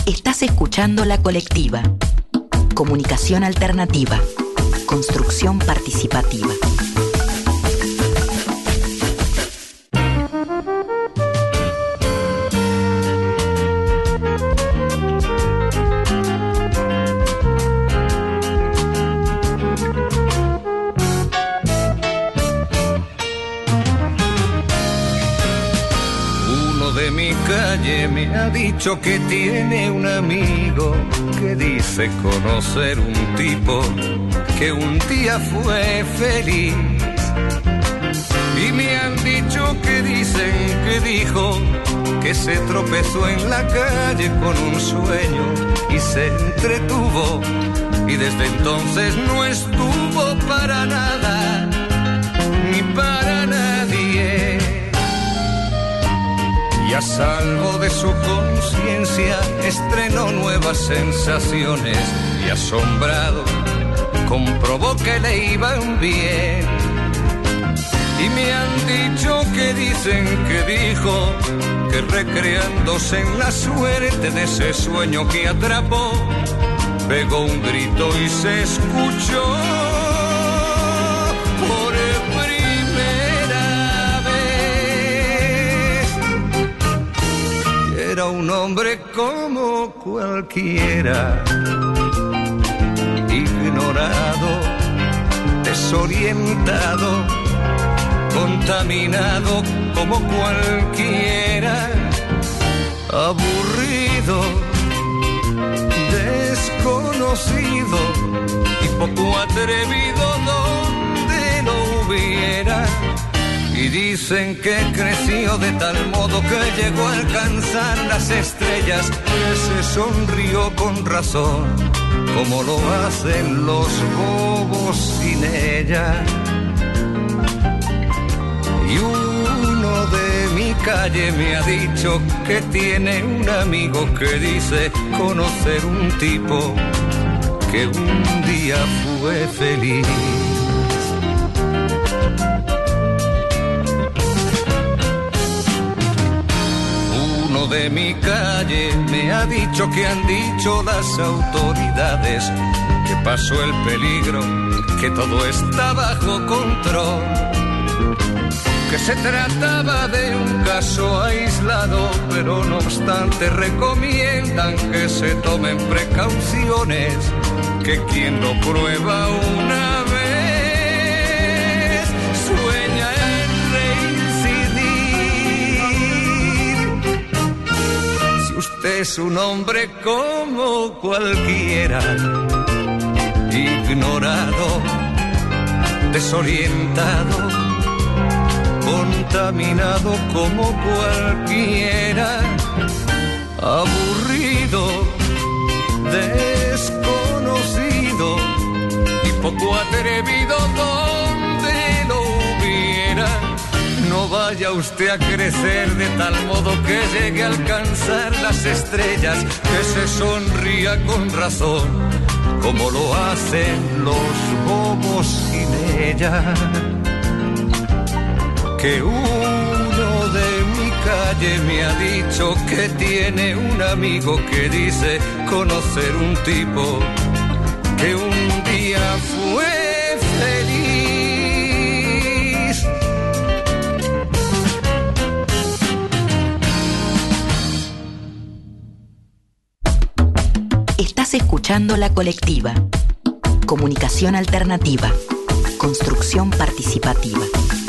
Estás escuchando La Colectiva. Comunicación alternativa. Construcción participativa. Me ha dicho que tiene un amigo que dice conocer un tipo que un día fue feliz. Y me han dicho que dicen que dijo que se tropezó en la calle con un sueño y se entretuvo. Y desde entonces no estuvo para nada, ni para nadie. Y a salvo de su conciencia estrenó nuevas sensaciones y asombrado comprobó que le iban bien. Y me han dicho que dicen que dijo que recreándose en la suerte de ese sueño que atrapó, pegó un grito y se escuchó. Era un hombre como cualquiera, ignorado, desorientado, contaminado como cualquiera, aburrido, desconocido y poco atrevido donde lo hubiera. Y dicen que creció de tal modo que llegó a alcanzar las estrellas, que se sonrió con razón, como lo hacen los bobos sin ella. Y uno de mi calle me ha dicho que tiene un amigo que dice conocer un tipo que un día fue feliz. De mi calle me ha dicho que han dicho las autoridades que pasó el peligro, que todo está bajo control, que se trataba de un caso aislado, pero no obstante recomiendan que se tomen precauciones, que quien lo prueba una vez sueña en Usted es un hombre como cualquiera, ignorado, desorientado, contaminado como cualquiera, aburrido, desconocido y poco atrevido donde lo hubiera. No vaya usted a crecer de tal modo que llegue a alcanzar las estrellas, que se sonría con razón, como lo hacen los bobos sin ella. Que uno de mi calle me ha dicho que tiene un amigo que dice conocer un tipo que un día fue feliz. Estás escuchando La Colectiva. Comunicación alternativa. Construcción participativa.